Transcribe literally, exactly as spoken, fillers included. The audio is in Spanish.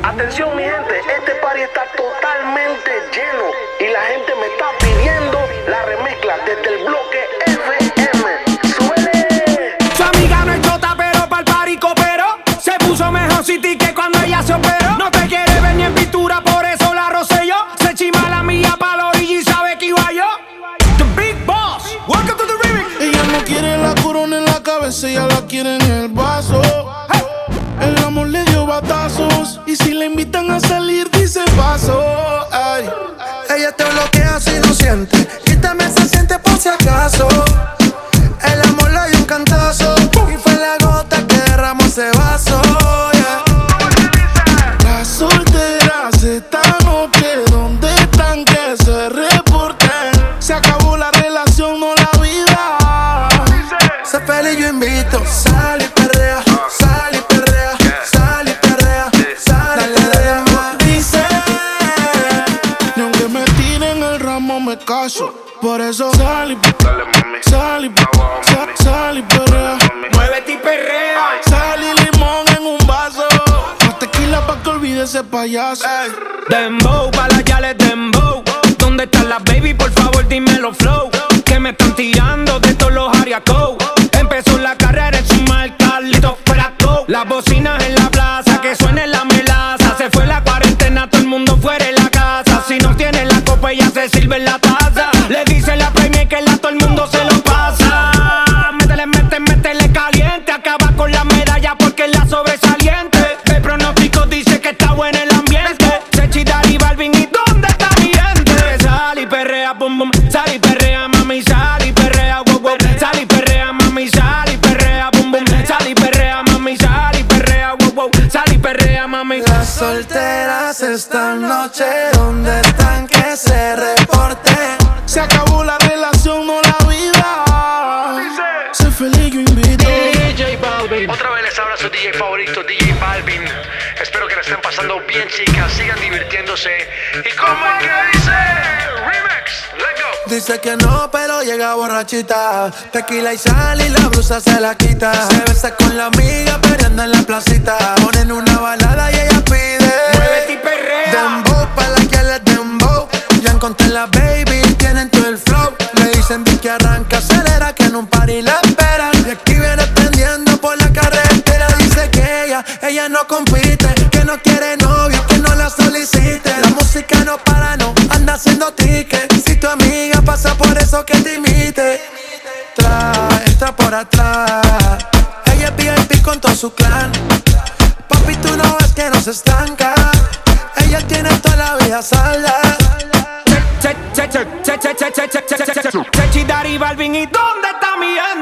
Atención mi gente, este party está totalmente lleno y la gente me está pidiendo la remezcla desde el bloque F M. ¡Suele! Su amiga no es chota, pero pa'l party cooperó. Se puso mejor City que cuando ella se operó. No te quiere ver ni en pintura, por eso la rocé yo. Se chima la mía pa' la orilla y sabe que iba yo. The Big Boss, welcome to the remix. Ella no quiere la corona en la cabeza, ella la quiere en el vaso. Hey. El amor le dio batazos y si le invitan a salir dice paso. Ay. Ella te bloquea si no siente y también se siente por si acaso. El amor le dio un cantazo y fue la gota que derramó ese vaso. Yeah. Las solteras están o que ¿dónde están? Que se reporten. Se acabó la relación, no la vida. Sé feliz, yo invito. Sal y perrea, sal y perrea, sal y perrea, sal y perrea. Dice, ni aunque me tiren el ramo me caso. Por eso sal y sal y sal, sal y perrea. Muévete y perrea. Sal y limón en un vaso. Más tequila pa' que olvide ese payaso. Ey. Dembow, pa' las yales dembow. ¿Dónde están las baby? Por favor dímelo flow. Que me están tirando de todos los ariacos. Empezó la carrera en su marca, Lito fuera go. Las bocinas en la plaza, que suene la melaza. Se fue la cuarentena, todo el mundo fuera de la casa. Si no tiene la copa ella se sirve en la taza. Le dice la premia que la todo el mundo se lo pasa. Métele, métele, métele caliente. Acaba con la medalla porque es la sobresaliente. El pronóstico dice que está bueno el ambiente. Sechi, Dari, Balvin, ¿y dónde está mi gente? Sal y perrea, bum bum. Sal y perrea, mami, sal y perrea, wow wow. Sal y perrea, mami, sal y perrea, bum bum. Sal y perrea, mami, sal y perrea, wow wow. Sal y perrea, mami. Las solteras esta noche, ¿dónde están? Que se reporten. Se acabó la relación, no la vida. Sé feliz, yo invito. D J Balvin. Otra vez les habla su D J favorito, D J Balvin. Espero que la estén pasando bien, chicas. Sigan divirtiéndose. ¿Y cómo es que dice? Remix, let's go. Dice que no, pero llega borrachita. Tequila y sal y la blusa se la quita. Se besa con la amiga peleando en la placita. Ponen una balada y ella pide. Muévete y perrea. Dembow, pa' la que les dembow. Ya encontré la baby, tienen todo el flow. Le dicen di que arranca, acelera, que en un party la esperan. Y aquí viene prendiendo por la carretera. Dice que ella, ella no compite, que no quiere novio, que no la solicite. La música no para, no anda haciendo ticket. Si tu amiga pasa por eso que te imite. Trae, está por atrás. Ella es V I P con todo su clan. Papi, tú no ves que no se estanca. Ella tiene toda la vida salda. Sechi, Dari, Balvin, ¿y dónde está mi gente?